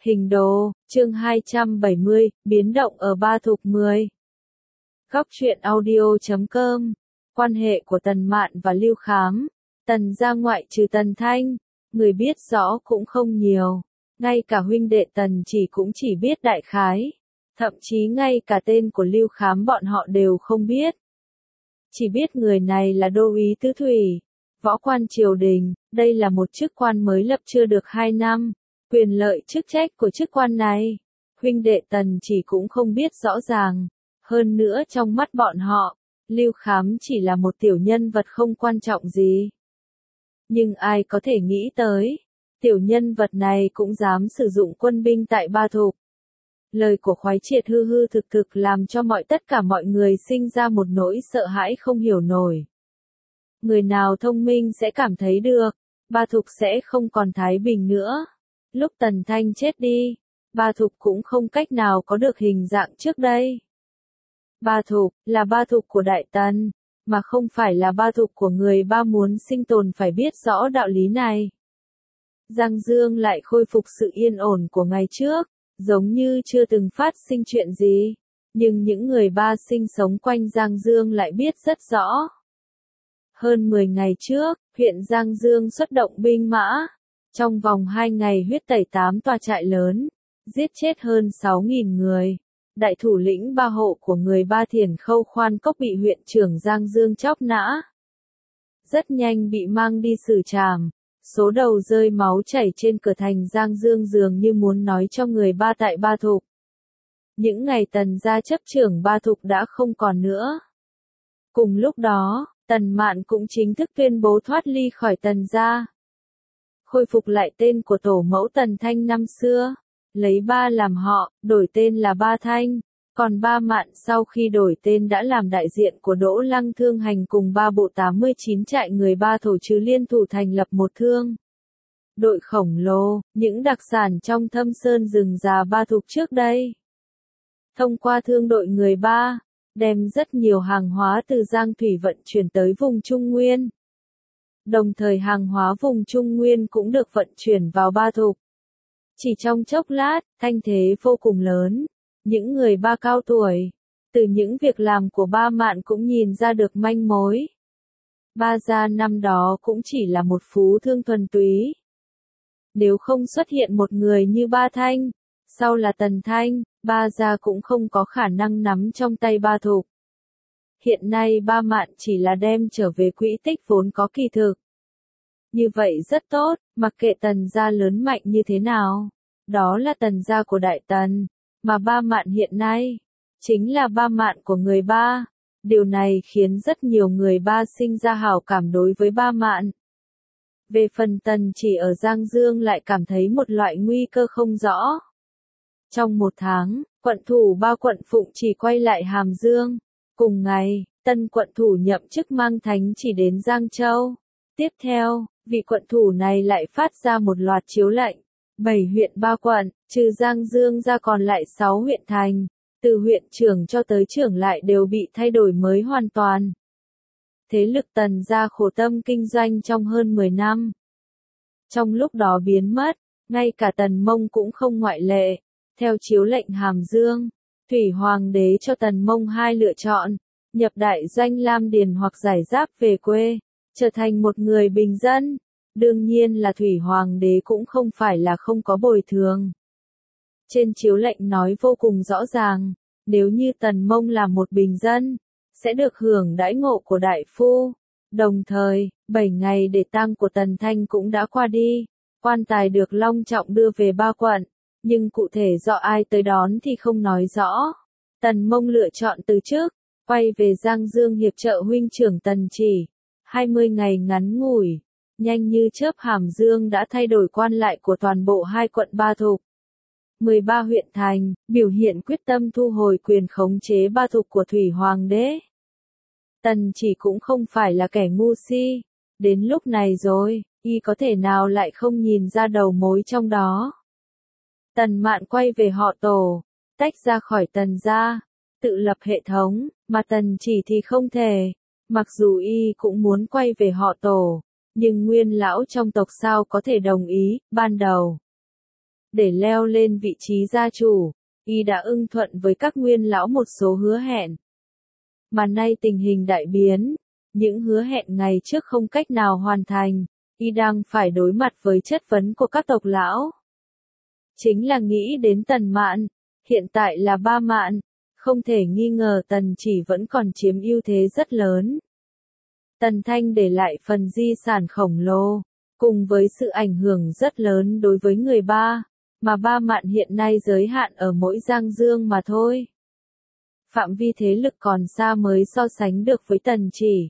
Hình đồ, chương 270, biến động ở Ba Thục 10. Góc truyện audio.com. Quan hệ của Tần Mạn và Lưu Khám. Tần gia ngoại trừ Tần Thanh, người biết rõ cũng không nhiều. Ngay cả huynh đệ Tần Chỉ cũng chỉ biết đại khái. Thậm chí ngay cả tên của Lưu Khám bọn họ đều không biết. Chỉ biết người này là đô úy tứ thủy, võ quan triều đình, đây là một chức quan mới lập chưa được 2 năm. Quyền lợi chức trách của chức quan này, huynh đệ Tần Chỉ cũng không biết rõ ràng. Hơn nữa trong mắt bọn họ, Lưu Khám chỉ là một tiểu nhân vật không quan trọng gì. Nhưng ai có thể nghĩ tới, tiểu nhân vật này cũng dám sử dụng quân binh tại Ba Thục. Lời của Khoái Triệt hư hư thực thực làm cho tất cả mọi người sinh ra một nỗi sợ hãi không hiểu nổi. Người nào thông minh sẽ cảm thấy được, Ba Thục sẽ không còn thái bình nữa. Lúc Tần Thanh chết đi, Ba Thục cũng không cách nào có được hình dạng trước đây. Ba Thục là Ba Thục của Đại Tần, mà không phải là Ba Thục của người Ba muốn sinh tồn phải biết rõ đạo lý này. Giang Dương lại khôi phục sự yên ổn của ngày trước, giống như chưa từng phát sinh chuyện gì. Nhưng những người Ba sinh sống quanh Giang Dương lại biết rất rõ. Hơn 10 ngày trước, huyện Giang Dương xuất động binh mã. Trong vòng 2 ngày huyết tẩy 8 tòa trại lớn, giết chết hơn 6.000 người. Đại thủ lĩnh Ba hộ của người Ba Thiển Khâu Khoan Cốc bị huyện trưởng Giang Dương chóc nã. Rất nhanh bị mang đi xử trảm, số đầu rơi máu chảy trên cửa thành Giang Dương dường như muốn nói cho người Ba tại Ba Thục. Những ngày Tần gia chấp trưởng Ba Thục đã không còn nữa. Cùng lúc đó, Tần Mạn cũng chính thức tuyên bố thoát ly khỏi Tần gia. Khôi phục lại tên của tổ mẫu Tần Thanh năm xưa, lấy Ba làm họ, đổi tên là Ba Thanh, còn Ba Mạn sau khi đổi tên đã làm đại diện của Đỗ Lăng Thương Hành cùng 3 bộ 89 trại người Ba thổ trừ liên thủ thành lập một thương đội khổng lồ, những đặc sản trong Thâm Sơn rừng già Ba Thục trước đây. Thông qua thương đội người Ba, đem rất nhiều hàng hóa từ Giang Thủy vận chuyển tới vùng Trung Nguyên. Đồng thời hàng hóa vùng Trung Nguyên cũng được vận chuyển vào Ba Thục. Chỉ trong chốc lát, thanh thế vô cùng lớn. Những người Ba cao tuổi, từ những việc làm của Ba Mạn cũng nhìn ra được manh mối. Ba gia năm đó cũng chỉ là một phú thương thuần túy. Nếu không xuất hiện một người như Ba Thanh, sau là Tần Thanh, Ba gia cũng không có khả năng nắm trong tay Ba Thục. Hiện nay Ba Mạn chỉ là đem trở về quỹ tích vốn có kỳ thực. Như vậy rất tốt, mặc kệ Tần gia lớn mạnh như thế nào. Đó là Tần gia của Đại Tần, mà Ba Mạn hiện nay, chính là Ba Mạn của người Ba. Điều này khiến rất nhiều người Ba sinh ra hảo cảm đối với Ba Mạn. Về phần Tần Chỉ ở Giang Dương lại cảm thấy một loại nguy cơ không rõ. Trong 1 tháng, quận thủ Ba quận Phụng Chỉ quay lại Hàm Dương. Cùng ngày, tân quận thủ nhậm chức mang thánh chỉ đến Giang Châu. Tiếp theo, vị quận thủ này lại phát ra một loạt chiếu lệnh. 7 huyện 3 quận, trừ Giang Dương ra còn lại 6 huyện thành, từ huyện trưởng cho tới trưởng lại đều bị thay đổi mới hoàn toàn. Thế lực Tần gia khổ tâm kinh doanh trong hơn 10 năm. Trong lúc đó biến mất, ngay cả Tần Mông cũng không ngoại lệ. Theo chiếu lệnh Hàm Dương, Thủy Hoàng đế cho Tần Mông 2 lựa chọn, nhập đại doanh Lam Điền hoặc giải giáp về quê, trở thành một người bình dân. Đương nhiên là Thủy Hoàng đế cũng không phải là không có bồi thường. Trên chiếu lệnh nói vô cùng rõ ràng, nếu như Tần Mông là một bình dân, sẽ được hưởng đãi ngộ của đại phu. Đồng thời, 7 ngày để tang của Tần Thanh cũng đã qua đi, quan tài được long trọng đưa về Ba quận, nhưng cụ thể do ai tới đón thì không nói rõ. Tần Mông lựa chọn từ chức, quay về Giang Dương hiệp trợ huynh trưởng Tần Chỉ. 20 ngày ngắn ngủi, nhanh như chớp Hàm Dương đã thay đổi quan lại của toàn bộ 2 quận Ba Thục. 13 huyện thành, biểu hiện quyết tâm thu hồi quyền khống chế Ba Thục của Thủy Hoàng đế. Tần Chỉ cũng không phải là kẻ ngu si. Đến lúc này rồi, y có thể nào lại không nhìn ra đầu mối trong đó. Tần Mạn quay về họ Tổ, tách ra khỏi Tần gia, tự lập hệ thống, mà Tần Chỉ thì không thể. Mặc dù y cũng muốn quay về họ Tổ, nhưng nguyên lão trong tộc sao có thể đồng ý. Ban đầu, để leo lên vị trí gia chủ, y đã ưng thuận với các nguyên lão một số hứa hẹn. Mà nay tình hình đại biến, những hứa hẹn ngày trước không cách nào hoàn thành, y đang phải đối mặt với chất vấn của các tộc lão. Chính là nghĩ đến Tần Mạn, hiện tại là Ba Mạn, không thể nghi ngờ Tần Chỉ vẫn còn chiếm ưu thế rất lớn. Tần Thanh để lại phần di sản khổng lồ, cùng với sự ảnh hưởng rất lớn đối với người Ba, mà Ba Mạn hiện nay giới hạn ở mỗi Giang Dương mà thôi. Phạm vi thế lực còn xa mới so sánh được với Tần Chỉ.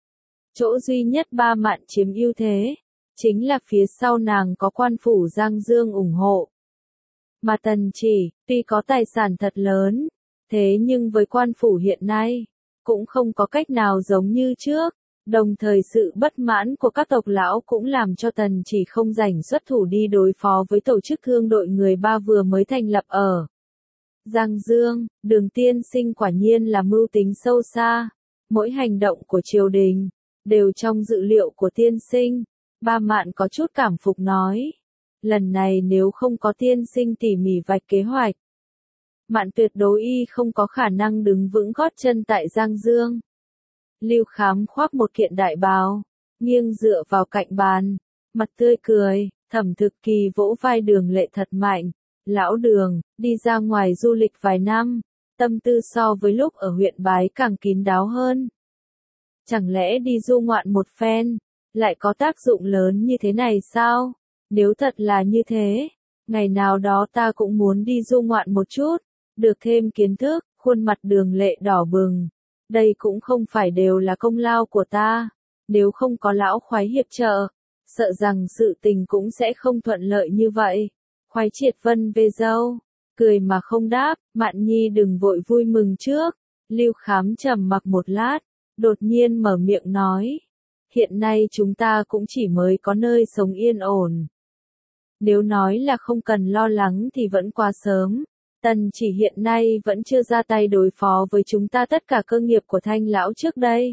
Chỗ duy nhất Ba Mạn chiếm ưu thế, chính là phía sau nàng có quan phủ Giang Dương ủng hộ. Mà Tần Chỉ, tuy có tài sản thật lớn, thế nhưng với quan phủ hiện nay, cũng không có cách nào giống như trước. Đồng thời sự bất mãn của các tộc lão cũng làm cho Tần Chỉ không rảnh xuất thủ đi đối phó với tổ chức thương đội người Ba vừa mới thành lập ở Giang Dương. Đường tiên sinh quả nhiên là mưu tính sâu xa, mỗi hành động của triều đình đều trong dự liệu của tiên sinh. Ba Mạn có chút cảm phục nói, lần này nếu không có tiên sinh tỉ mỉ vạch kế hoạch, Mạn tuyệt đối y không có khả năng đứng vững gót chân tại Giang Dương. Lưu Khám khoác một kiện đại bào, nghiêng dựa vào cạnh bàn, mặt tươi cười, Thẩm Thực Kỳ vỗ vai Đường Lệ thật mạnh. Lão Đường, đi ra ngoài du lịch vài năm, tâm tư so với lúc ở huyện Bái càng kín đáo hơn. Chẳng lẽ đi du ngoạn một phen, lại có tác dụng lớn như thế này sao? Nếu thật là như thế, ngày nào đó ta cũng muốn đi du ngoạn một chút, được thêm kiến thức. Khuôn mặt Đường Lệ đỏ bừng. Đây cũng không phải đều là công lao của ta, nếu không có lão khoái hiệp trợ, sợ rằng sự tình cũng sẽ không thuận lợi như vậy. Khoái Triệt Vân về dâu, cười mà không đáp. Mạn Nhi đừng vội vui mừng trước. Lưu Khám trầm mặc một lát, đột nhiên mở miệng nói, hiện nay chúng ta cũng chỉ mới có nơi sống yên ổn. Nếu nói là không cần lo lắng thì vẫn quá sớm. Tần Chỉ hiện nay vẫn chưa ra tay đối phó với chúng ta, tất cả cơ nghiệp của Thanh lão trước đây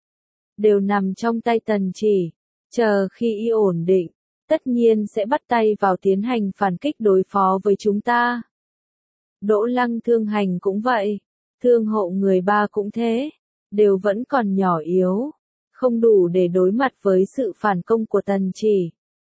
đều nằm trong tay Tần Chỉ, chờ khi y ổn định, tất nhiên sẽ bắt tay vào tiến hành phản kích đối phó với chúng ta. Đỗ Lăng Thương Hành cũng vậy, thương hộ người Ba cũng thế, đều vẫn còn nhỏ yếu, không đủ để đối mặt với sự phản công của Tần Chỉ.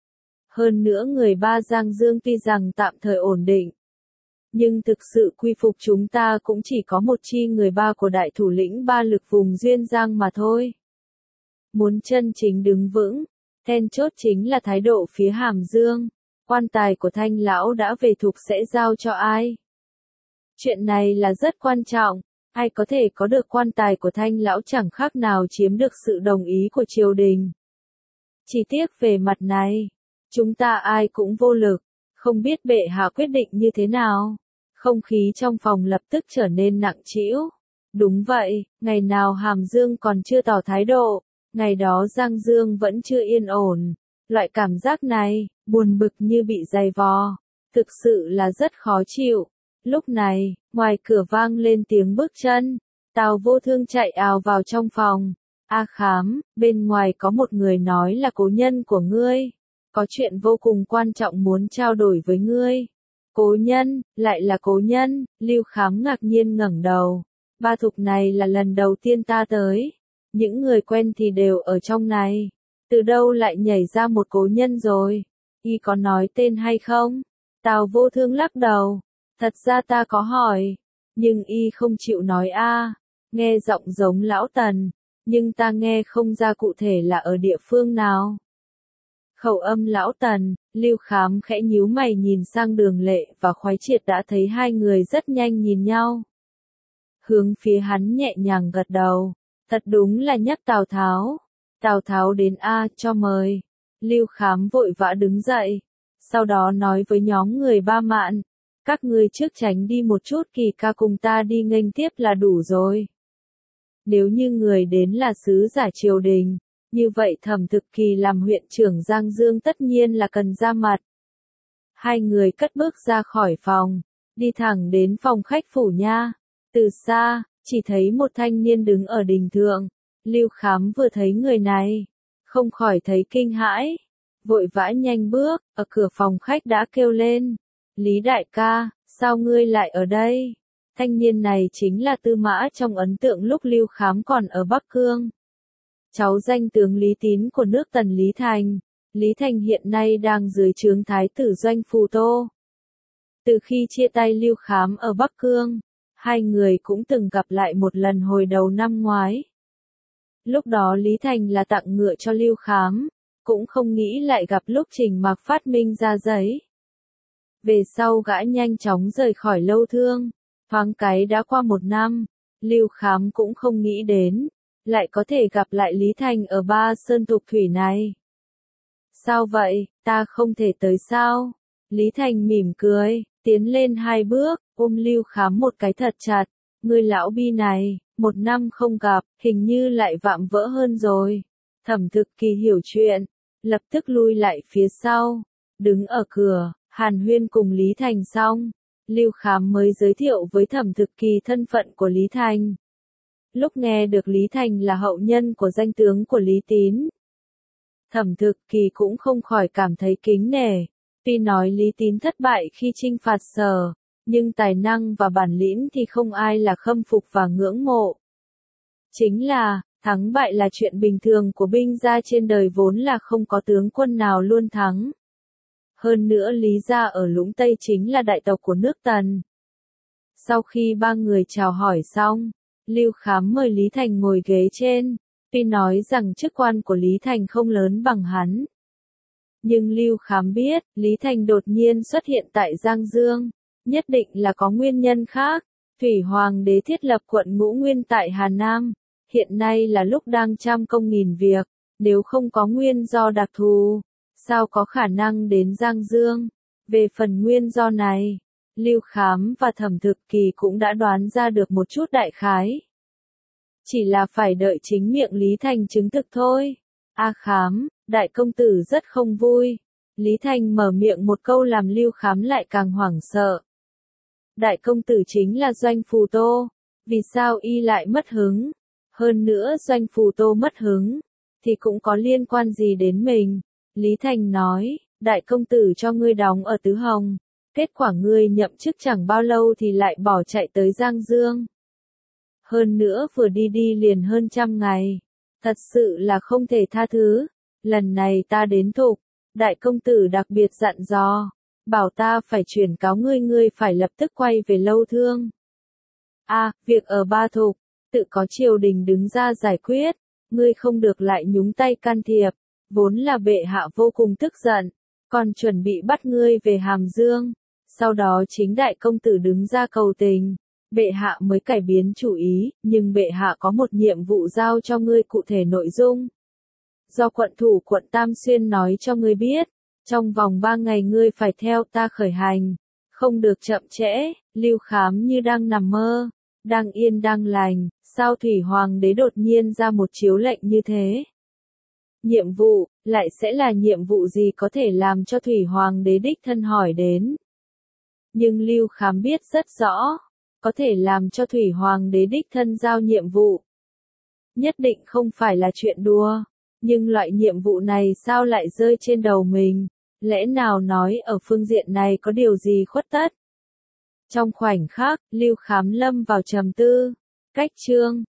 Hơn nữa người Ba Giang Dương tuy rằng tạm thời ổn định, nhưng thực sự quy phục chúng ta cũng chỉ có một chi người Ba của đại thủ lĩnh Ba lực vùng Duyên Giang mà thôi. Muốn chân chính đứng vững, then chốt chính là thái độ phía Hàm Dương. Quan tài của Thanh lão đã về thục sẽ giao cho ai? Chuyện này là rất quan trọng, ai có thể có được quan tài của Thanh lão chẳng khác nào chiếm được sự đồng ý của triều đình. Chỉ tiếc về mặt này, chúng ta ai cũng vô lực. Không biết bệ hạ quyết định như thế nào. Không khí trong phòng lập tức trở nên nặng trĩu. Đúng vậy, ngày nào Hàm Dương còn chưa tỏ thái độ, ngày đó Giang Dương vẫn chưa yên ổn. Loại cảm giác này, buồn bực như bị dày vò, thực sự là rất khó chịu. Lúc này, ngoài cửa vang lên tiếng bước chân, Tào Vô Thương chạy ào vào trong phòng. A Khám, bên ngoài có một người nói là cố nhân của ngươi. Có chuyện vô cùng quan trọng muốn trao đổi với ngươi. Cố nhân, lại là cố nhân. Lưu Khám ngạc nhiên ngẩng đầu. Ba thục này là lần đầu tiên ta tới. Những người quen thì đều ở trong này. Từ đâu lại nhảy ra một cố nhân rồi? Y có nói tên hay không? Tào Vô Thương lắc đầu. Thật ra ta có hỏi, nhưng y không chịu nói a. Nghe giọng giống lão Tần, nhưng ta nghe không ra cụ thể là ở địa phương nào. Khẩu âm lão Tần. Lưu Khám khẽ nhíu mày nhìn sang Đường Lệ và Khoái Triệt, đã thấy hai người rất nhanh nhìn nhau. Hướng phía hắn nhẹ nhàng gật đầu. Thật đúng là nhắc Tào Tháo. Tào Tháo đến a, cho mời. Lưu Khám vội vã đứng dậy. Sau đó nói với nhóm người Ba Mạn. Các ngươi trước tránh đi một chút, Kỳ ca cùng ta đi nghênh tiếp là đủ rồi. Nếu như người đến là sứ giả triều đình, như vậy Thẩm Thực Kỳ làm huyện trưởng Giang Dương tất nhiên là cần ra mặt. Hai người cất bước ra khỏi phòng, đi thẳng đến phòng khách phủ nha. Từ xa, chỉ thấy một thanh niên đứng ở đình thượng. Lưu Khám vừa thấy người này, không khỏi thấy kinh hãi, vội vã nhanh bước, ở cửa phòng khách đã kêu lên. Lý đại ca, sao ngươi lại ở đây? Thanh niên này chính là Tư Mã trong ấn tượng lúc Lưu Khám còn ở Bắc Cương. Cháu danh tướng Lý Tín của nước Tần Lý Thành. Lý Thành hiện nay đang dưới trướng thái tử Doanh Phù Tô. Từ khi chia tay Lưu Khám ở Bắc Cương, hai người cũng từng gặp lại một lần hồi đầu năm ngoái. Lúc đó Lý Thành là tặng ngựa cho Lưu Khám, cũng không nghĩ lại gặp lúc Trình Mạc phát minh ra giấy. Về sau gã nhanh chóng rời khỏi Lâu Thương, thoáng cái đã qua một năm, Lưu Khám cũng không nghĩ đến, lại có thể gặp lại Lý Thành ở Ba Sơn Tục Thủy này. Sao vậy, ta không thể tới sao? Lý Thành mỉm cười, tiến lên 2 bước, ôm Lưu Khám một cái thật chặt. Người lão bi này, 1 năm không gặp, hình như lại vạm vỡ hơn rồi. Thẩm Thực Kỳ hiểu chuyện, lập tức lui lại phía sau, đứng ở cửa, hàn huyên cùng Lý Thành xong. Lưu Khám mới giới thiệu với Thẩm Thực Kỳ thân phận của Lý Thành. Lúc nghe được Lý Thành là hậu nhân của danh tướng của Lý Tín, Thẩm Thực Kỳ cũng không khỏi cảm thấy kính nể. Tuy nói Lý Tín thất bại khi chinh phạt Sở, nhưng tài năng và bản lĩnh thì không ai là khâm phục và ngưỡng mộ. Chính là, thắng bại là chuyện bình thường của binh gia, trên đời vốn là không có tướng quân nào luôn thắng. Hơn nữa Lý gia ở Lũng Tây chính là đại tộc của nước Tần. Sau khi 3 người chào hỏi xong, Lưu Khám mời Lý Thành ngồi ghế trên, tuy nói rằng chức quan của Lý Thành không lớn bằng hắn. Nhưng Lưu Khám biết, Lý Thành đột nhiên xuất hiện tại Giang Dương, nhất định là có nguyên nhân khác. Thủy Hoàng đế thiết lập quận Ngũ Nguyên tại Hà Nam, hiện nay là lúc đang trăm công nghìn việc, nếu không có nguyên do đặc thù, sao có khả năng đến Giang Dương? Về phần nguyên do này, Lưu Khám và Thẩm Thực Kỳ cũng đã đoán ra được một chút đại khái. Chỉ là phải đợi chính miệng Lý Thành chứng thực thôi. A Khám, đại công tử rất không vui. Lý Thành mở miệng một câu làm Lưu Khám lại càng hoảng sợ. Đại công tử chính là Doanh Phù Tô, vì sao y lại mất hứng? Hơn nữa Doanh Phù Tô mất hứng, thì cũng có liên quan gì đến mình? Lý Thành nói, đại công tử cho ngươi đóng ở Tứ Hồng, kết quả ngươi nhậm chức chẳng bao lâu thì lại bỏ chạy tới Giang Dương. Hơn nữa vừa đi liền hơn 100 ngày, thật sự là không thể tha thứ. Lần này ta đến Thục, đại công tử đặc biệt dặn dò, bảo ta phải chuyển cáo ngươi phải lập tức quay về Lâu Thương. Việc ở Ba Thục, tự có triều đình đứng ra giải quyết, ngươi không được lại nhúng tay can thiệp. Vốn là bệ hạ vô cùng tức giận, còn chuẩn bị bắt ngươi về Hàm Dương. Sau đó chính đại công tử đứng ra cầu tình, bệ hạ mới cải biến chủ ý, nhưng bệ hạ có một nhiệm vụ giao cho ngươi, cụ thể nội dung. Do quận thủ quận Tam Xuyên nói cho ngươi biết, trong vòng 3 ngày ngươi phải theo ta khởi hành, không được chậm trễ. Lưu Khám như đang nằm mơ, đang yên đang lành, sao Thủy Hoàng đế đột nhiên ra một chiếu lệnh như thế? Nhiệm vụ, lại sẽ là nhiệm vụ gì có thể làm cho Thủy Hoàng đế đích thân hỏi đến? Nhưng Lưu Khám biết rất rõ, có thể làm cho Thủy Hoàng đế đích thân giao nhiệm vụ, nhất định không phải là chuyện đùa. Nhưng loại nhiệm vụ này sao lại rơi trên đầu mình? Lẽ nào nói ở phương diện này có điều gì khuất tất? Trong khoảnh khắc, Lưu Khám lâm vào trầm tư. Cách chương